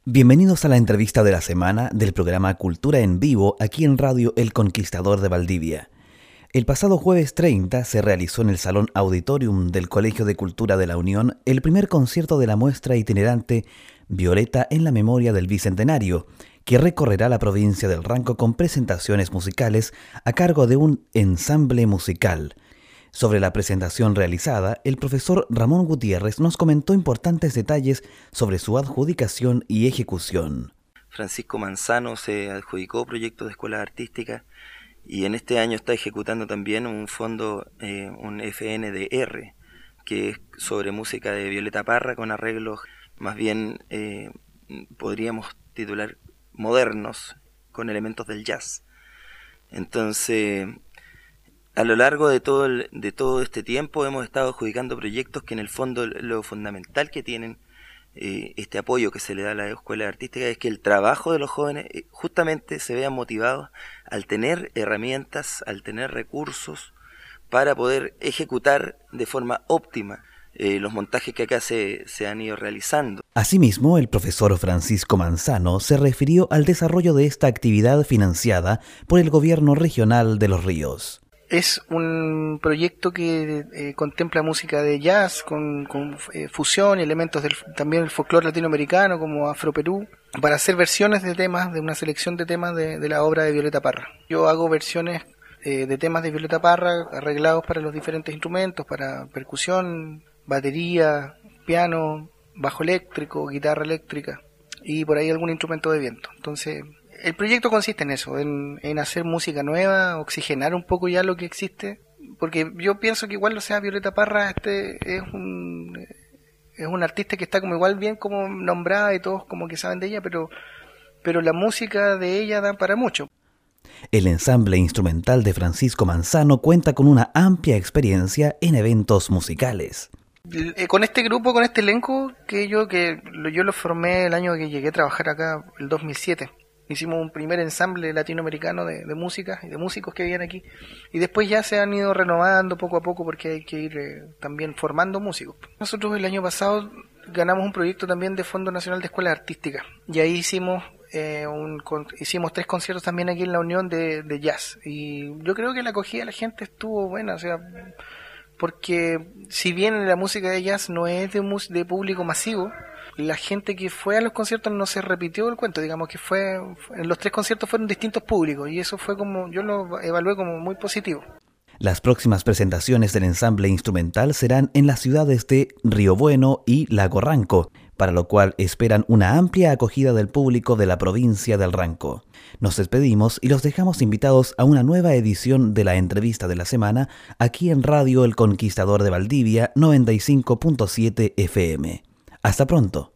Bienvenidos a la entrevista de la semana del programa Cultura en Vivo aquí en Radio El Conquistador de Valdivia. El pasado jueves 30 se realizó en el Salón Auditorium del Colegio de Cultura de la Unión el primer concierto de la muestra itinerante Violeta en la Memoria del Bicentenario, que recorrerá la provincia del Ranco con presentaciones musicales a cargo de un ensamble musical. Sobre la presentación realizada, el profesor Ramón Gutiérrez nos comentó importantes detalles sobre su adjudicación y ejecución. Francisco Manzano se adjudicó proyectos de escuelas artísticas y en este año está ejecutando también un fondo, un FNDR, que es sobre música de Violeta Parra con arreglos más bien, podríamos titular, modernos, con elementos del jazz. Entonces, a lo largo de todo este tiempo hemos estado adjudicando proyectos que en el fondo lo fundamental que tienen este apoyo que se le da a la escuela artística es que el trabajo de los jóvenes justamente se vean motivados al tener herramientas, al tener recursos para poder ejecutar de forma óptima los montajes que acá se han ido realizando. Asimismo, el profesor Francisco Manzano se refirió al desarrollo de esta actividad financiada por el Gobierno Regional de Los Ríos. Es un proyecto que contempla música de jazz con fusión y elementos también del folclore latinoamericano como Afroperú, para hacer versiones de temas, de una selección de temas de la obra de Violeta Parra. Yo hago versiones de temas de Violeta Parra arreglados para los diferentes instrumentos, para percusión, batería, piano, bajo eléctrico, guitarra eléctrica y por ahí algún instrumento de viento. Entonces, el proyecto consiste en eso, en hacer música nueva, oxigenar un poco ya lo que existe, porque yo pienso que igual, o sea, Violeta Parra es un artista que está como igual bien como nombrada y todos como que saben de ella, pero la música de ella da para mucho. El ensamble instrumental de Francisco Manzano cuenta con una amplia experiencia en eventos musicales. Con este grupo, con este elenco, que yo lo formé el año que llegué a trabajar acá, el 2007. Hicimos un primer ensamble latinoamericano de música y de músicos que vivían aquí. Y después ya se han ido renovando poco a poco porque hay que ir también formando músicos. Nosotros el año pasado ganamos un proyecto también de Fondo Nacional de Escuelas Artísticas. Y ahí hicimos 3 conciertos también aquí en la Unión de jazz. Y yo creo que la acogida de la gente estuvo buena, o sea, porque si bien la música de jazz no es de público masivo, la gente que fue a los conciertos no se repitió el cuento, digamos que en los 3 conciertos fueron distintos públicos y eso fue como, yo lo evalué como muy positivo. Las próximas presentaciones del ensamble instrumental serán en las ciudades de Río Bueno y Lago Ranco, para lo cual esperan una amplia acogida del público de la provincia del Ranco. Nos despedimos y los dejamos invitados a una nueva edición de la entrevista de la semana aquí en Radio El Conquistador de Valdivia 95.7 FM. Hasta pronto.